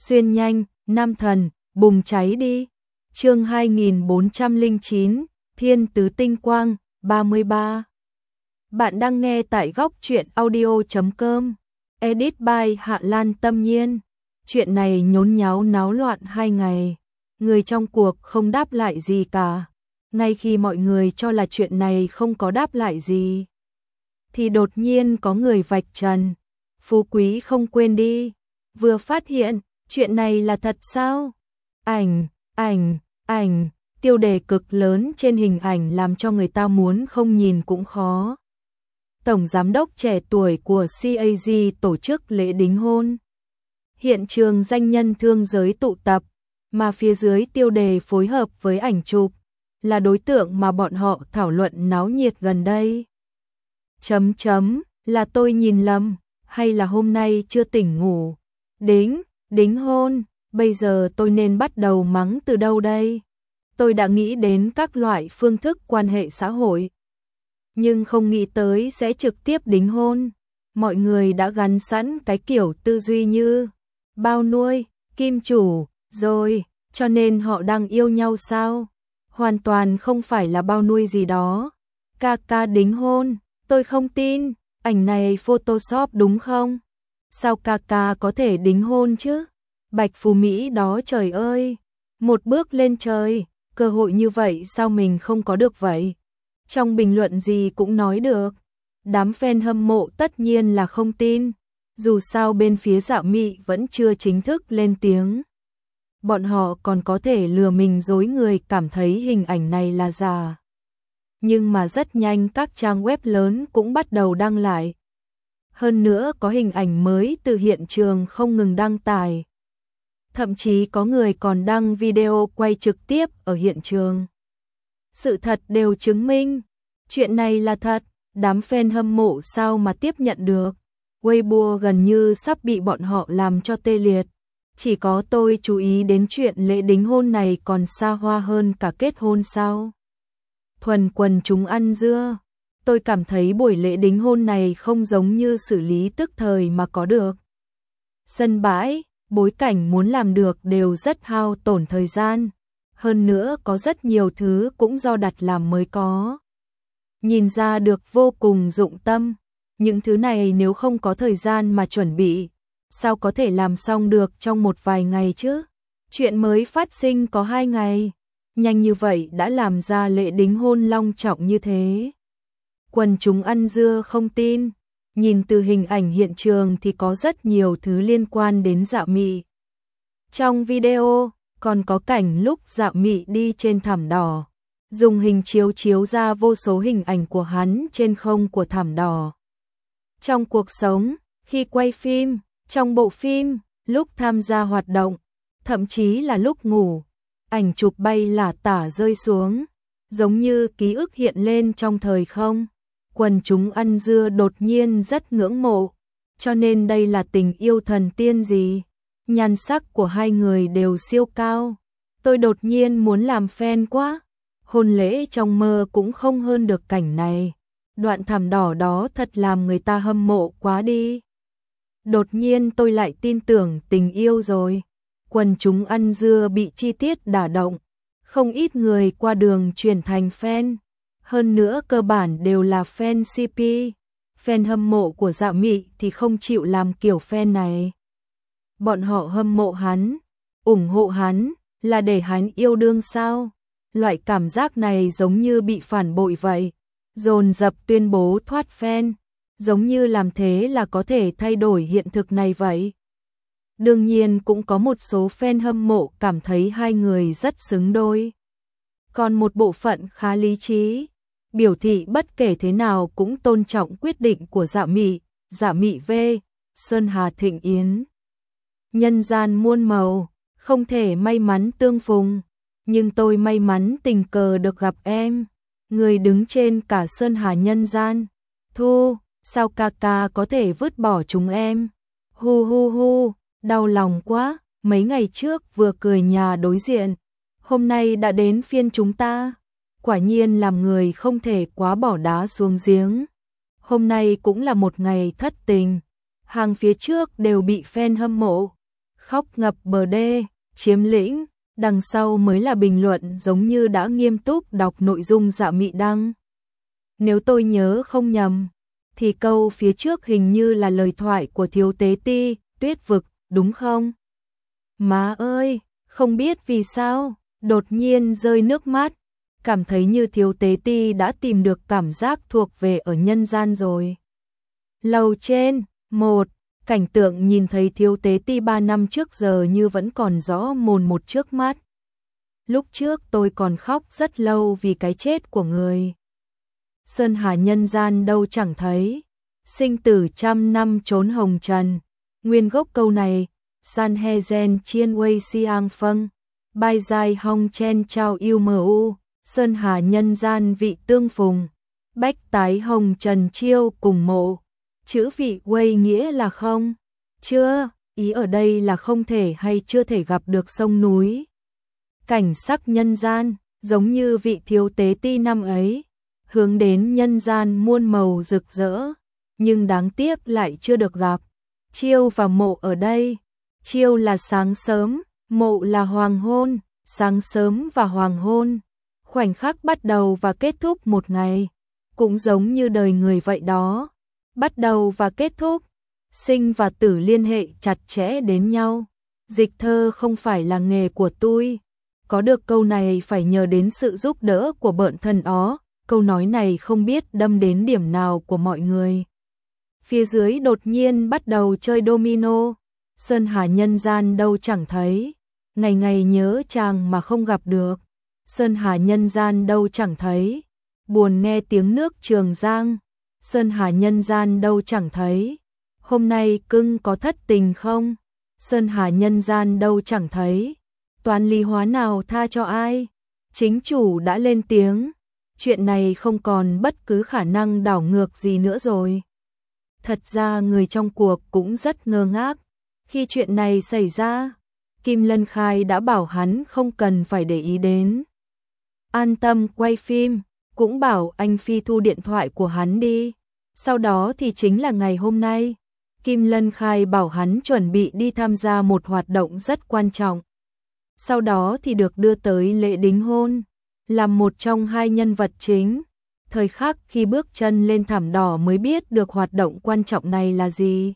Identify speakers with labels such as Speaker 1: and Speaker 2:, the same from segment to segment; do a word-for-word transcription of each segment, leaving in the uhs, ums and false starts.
Speaker 1: xuyên nhanh, nam thần, bùng cháy đi. Chương hai nghìn bốn trăm lẻ chín, Thiên tứ tinh quang, ba mươi ba. Bạn đang nghe tại góc truyện audio chấm com. Edit by Hạ Lan Tâm Nhiên. Chuyện này nhốn nháo náo loạn hai ngày. Người trong cuộc không đáp lại gì cả. Ngay khi mọi người cho là chuyện này không có đáp lại gì, thì đột nhiên có người vạch trần. Phú Quý không quên đi. Vừa phát hiện, chuyện này là thật sao? Ảnh, ảnh, ảnh, tiêu đề cực lớn trên hình ảnh làm cho người ta muốn không nhìn cũng khó. Tổng giám đốc trẻ tuổi của xê a giê tổ chức lễ đính hôn. Hiện trường danh nhân thương giới tụ tập, mà phía dưới tiêu đề phối hợp với ảnh chụp là đối tượng mà bọn họ thảo luận náo nhiệt gần đây. Chấm chấm, là tôi nhìn lầm, hay là hôm nay chưa tỉnh ngủ? Đính, đính hôn, bây giờ tôi nên bắt đầu mắng từ đâu đây? Tôi đã nghĩ đến các loại phương thức quan hệ xã hội, nhưng không nghĩ tới sẽ trực tiếp đính hôn. Mọi người đã gắn sẵn cái kiểu tư duy như bao nuôi, kim chủ, rồi, cho nên họ đang yêu nhau sao? Hoàn toàn không phải là bao nuôi gì đó. Ca ca đính hôn, tôi không tin, ảnh này Photoshop đúng không? Sao ca ca có thể đính hôn chứ? Bạch Phú Mỹ đó trời ơi, một bước lên trời, cơ hội như vậy sao mình không có được vậy? Trong bình luận gì cũng nói được. Đám fan hâm mộ tất nhiên là không tin, dù sao bên phía Dạo Mị vẫn chưa chính thức lên tiếng. Bọn họ còn có thể lừa mình dối người cảm thấy hình ảnh này là giả. Nhưng mà rất nhanh các trang web lớn cũng bắt đầu đăng lại. Hơn nữa có hình ảnh mới từ hiện trường không ngừng đăng tải. Thậm chí có người còn đăng video quay trực tiếp ở hiện trường. Sự thật đều chứng minh, chuyện này là thật, đám fan hâm mộ sao mà tiếp nhận được. Weibo gần như sắp bị bọn họ làm cho tê liệt. Chỉ có tôi chú ý đến chuyện lễ đính hôn này còn xa hoa hơn cả kết hôn sao? Thuần quần chúng ăn dưa. Tôi cảm thấy buổi lễ đính hôn này không giống như xử lý tức thời mà có được. Sân bãi, bối cảnh muốn làm được đều rất hao tổn thời gian. Hơn nữa có rất nhiều thứ cũng do đặt làm mới có. Nhìn ra được vô cùng dụng tâm. Những thứ này nếu không có thời gian mà chuẩn bị, sao có thể làm xong được trong một vài ngày chứ? Chuyện mới phát sinh có hai ngày, nhanh như vậy đã làm ra lễ đính hôn long trọng như thế. Quần chúng ăn dưa không tin, nhìn từ hình ảnh hiện trường thì có rất nhiều thứ liên quan đến Dạo Mị. Trong video, còn có cảnh lúc Dạo Mị đi trên thảm đỏ, dùng hình chiếu chiếu ra vô số hình ảnh của hắn trên không của thảm đỏ. Trong cuộc sống, khi quay phim, trong bộ phim, lúc tham gia hoạt động, thậm chí là lúc ngủ, ảnh chụp bay lả tả rơi xuống, giống như ký ức hiện lên trong thời không. Quần chúng ăn dưa đột nhiên rất ngưỡng mộ, cho nên đây là tình yêu thần tiên gì? Nhan sắc của hai người đều siêu cao. Tôi đột nhiên muốn làm fan quá. Hôn lễ trong mơ cũng không hơn được cảnh này. Đoạn thảm đỏ đó thật làm người ta hâm mộ quá đi. Đột nhiên tôi lại tin tưởng tình yêu rồi. Quần chúng ăn dưa bị chi tiết đả động. Không ít người qua đường chuyển thành fan. Hơn nữa cơ bản đều là fan xê pê. Fan hâm mộ của Dạo Mị thì không chịu làm kiểu fan này. Bọn họ hâm mộ hắn, ủng hộ hắn, là để hắn yêu đương sao? Loại cảm giác này giống như bị phản bội vậy. Dồn dập tuyên bố thoát fan, giống như làm thế là có thể thay đổi hiện thực này vậy. Đương nhiên cũng có một số fan hâm mộ cảm thấy hai người rất xứng đôi. Còn một bộ phận khá lý trí, biểu thị bất kể thế nào cũng tôn trọng quyết định của Dạo Mị. Dạo Mị V, Sơn Hà Thịnh Yến. Nhân gian muôn màu, không thể may mắn tương phùng, nhưng tôi may mắn tình cờ được gặp em, người đứng trên cả sơn hà nhân gian. Thu, sao ca ca có thể vứt bỏ chúng em? Hu hu hu, đau lòng quá, mấy ngày trước vừa cười nhà đối diện, hôm nay đã đến phiên chúng ta. Quả nhiên làm người không thể quá bỏ đá xuống giếng. Hôm nay cũng là một ngày thất tình, hàng phía trước đều bị fan hâm mộ. khóc ngập bờ đê, chiếm lĩnh, đằng sau mới là bình luận giống như đã nghiêm túc đọc nội dung Dạ Mị đăng. Nếu tôi nhớ không nhầm, thì câu phía trước hình như là lời thoại của Thiếu Tế Ti, Tuyết Vực, đúng không? Má ơi, không biết vì sao, đột nhiên rơi nước mắt, cảm thấy như Thiếu Tế Ti đã tìm được cảm giác thuộc về ở nhân gian rồi. Lầu trên, một, cảnh tượng nhìn thấy Thiếu Tế Ti ba năm trước giờ như vẫn còn rõ mồn một trước mắt. Lúc trước tôi còn khóc rất lâu vì cái chết của người. Sơn hà nhân gian đâu chẳng thấy, sinh tử trăm năm trốn hồng trần. Nguyên gốc câu này, san he gen chiên wei siang phâng, bai dài hong chen trao yêu mu, sơn hà nhân gian vị tương phùng, bách tái hồng trần chiêu cùng mộ. Chữ vị wei nghĩa là không, chưa, ý ở đây là không thể hay chưa thể gặp được sông núi. Cảnh sắc nhân gian, giống như vị Thiếu Tế Ti năm ấy, hướng đến nhân gian muôn màu rực rỡ, nhưng đáng tiếc lại chưa được gặp. Chiêu và mộ ở đây, chiêu là sáng sớm, mộ là hoàng hôn, sáng sớm và hoàng hôn, khoảnh khắc bắt đầu và kết thúc một ngày, cũng giống như đời người vậy đó, bắt đầu và kết thúc, sinh và tử liên hệ chặt chẽ đến nhau. Dịch thơ không phải là nghề của tôi, có được câu này phải nhờ đến sự giúp đỡ của bợn thần ó, câu nói này không biết đâm đến điểm nào của mọi người. Phía dưới đột nhiên bắt đầu chơi domino, sơn hà nhân gian đâu chẳng thấy, ngày ngày nhớ chàng mà không gặp được, sơn hà nhân gian đâu chẳng thấy, buồn nghe tiếng nước Trường Giang, sơn hà nhân gian đâu chẳng thấy, hôm nay cưng có thất tình không, sơn hà nhân gian đâu chẳng thấy, toán lý hóa nào tha cho ai, chính chủ đã lên tiếng, chuyện này không còn bất cứ khả năng đảo ngược gì nữa rồi. Thật ra người trong cuộc cũng rất ngơ ngác. Khi chuyện này xảy ra, Kim Lân Khai đã bảo hắn không cần phải để ý đến. An tâm quay phim, cũng bảo anh Phi thu điện thoại của hắn đi. Sau đó thì chính là ngày hôm nay, Kim Lân Khai bảo hắn chuẩn bị đi tham gia một hoạt động rất quan trọng. Sau đó thì được đưa tới lễ đính hôn, làm một trong hai nhân vật chính. Thời khắc khi bước chân lên thảm đỏ mới biết được hoạt động quan trọng này là gì.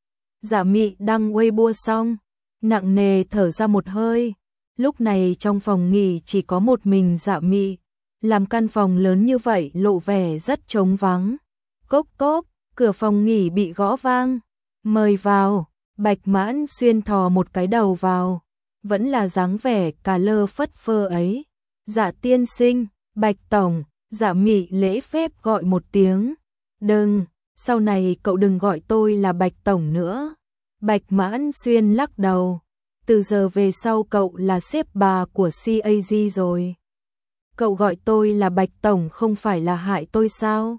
Speaker 1: Dạ Mị đăng Weibo xong, nặng nề thở ra một hơi. Lúc này trong phòng nghỉ chỉ có một mình Dạ Mị, làm căn phòng lớn như vậy lộ vẻ rất trống vắng. Cốp cốp, cửa phòng nghỉ bị gõ vang. Mời vào, Bạch Mãn Xuyên thò một cái đầu vào. Vẫn là dáng vẻ cà lơ phất phơ ấy. Dạ tiên sinh, Bạch tổng. Dạ Mị lễ phép gọi một tiếng. Đừng, sau này cậu đừng gọi tôi là Bạch tổng nữa. Bạch Mãn Xuyên lắc đầu. Từ giờ về sau cậu là sếp bà của xê a giê rồi. Cậu gọi tôi là Bạch tổng không phải là hại tôi sao?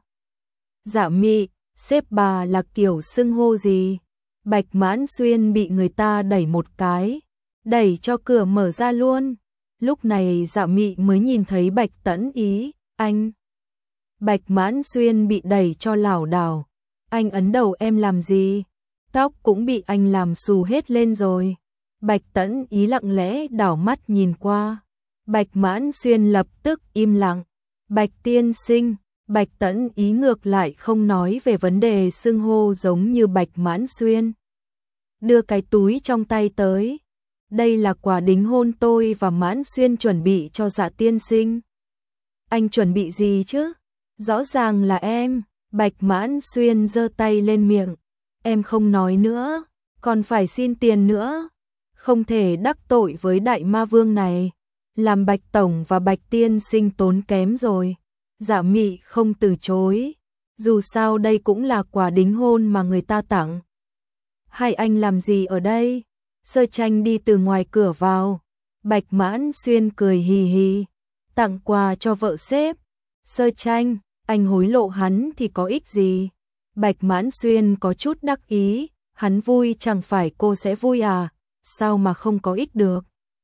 Speaker 1: Dạ Mị, sếp bà là kiểu xưng hô gì? Bạch Mãn Xuyên bị người ta đẩy một cái, đẩy cho cửa mở ra luôn. Lúc này Dạ Mị mới nhìn thấy Bạch Tẫn Ý. Anh. Bạch Mãn Xuyên bị đẩy cho lảo đảo. Anh ấn đầu em làm gì? Tóc cũng bị anh làm xù hết lên rồi. Bạch Tẫn Ý lặng lẽ đảo mắt nhìn qua. Bạch Mãn Xuyên lập tức im lặng. Bạch tiên sinh. Bạch Tẫn Ý ngược lại không nói về vấn đề xưng hô giống như Bạch Mãn Xuyên. Đưa cái túi trong tay tới. Đây là quà đính hôn tôi và Mãn Xuyên chuẩn bị cho Dạ tiên sinh. Anh chuẩn bị gì chứ? Rõ ràng là em. Bạch Mãn Xuyên giơ tay lên miệng. Em không nói nữa, còn phải xin tiền nữa. Không thể đắc tội với đại ma vương này. Làm Bạch tổng và Bạch tiên sinh tốn kém rồi. Dạ Mị không từ chối. Dù sao đây cũng là quà đính hôn mà người ta tặng. Hai anh làm gì ở đây? Sơ Tranh đi từ ngoài cửa vào. Bạch Mãn Xuyên cười hì hì. Tặng quà cho vợ sếp. Sơ Tranh, anh hối lộ hắn thì có ích gì? Bạch Mãn Xuyên có chút đắc ý. Hắn vui chẳng phải cô sẽ vui à? Sao mà không có ích được?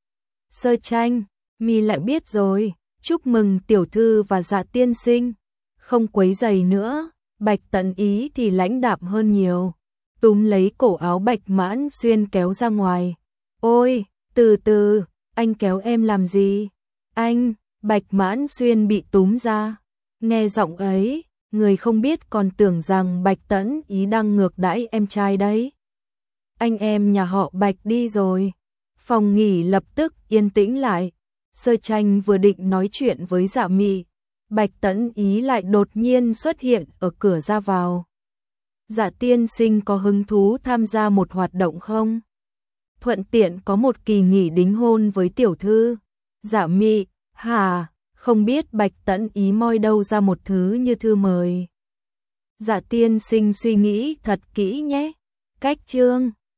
Speaker 1: Sơ Tranh, mi lại biết rồi. Chúc mừng tiểu thư và Dạ tiên sinh. Không quấy giày nữa. Bạch Tẫn Ý thì lãnh đạm hơn nhiều. Túm lấy cổ áo Bạch Mãn Xuyên kéo ra ngoài. Ôi, từ từ, anh kéo em làm gì? Anh, Bạch Mãn Xuyên bị túm ra. Nghe giọng ấy, người không biết còn tưởng rằng Bạch Tẫn Ý đang ngược đãi em trai đấy. Anh em nhà họ Bạch đi rồi. Phòng nghỉ lập tức yên tĩnh lại. Sơ Tranh vừa định nói chuyện với Dạ Mị, Bạch Tẫn Ý lại đột nhiên xuất hiện ở cửa ra vào. Dạ tiên sinh có hứng thú tham gia một hoạt động không? Thuận tiện có một kỳ nghỉ đính hôn với tiểu thư. Dạ Mị, hả? Không biết Bạch Tẫn Ý moi đâu ra một thứ như thư mời. Dạ tiên sinh suy nghĩ thật kỹ nhé. Cách chương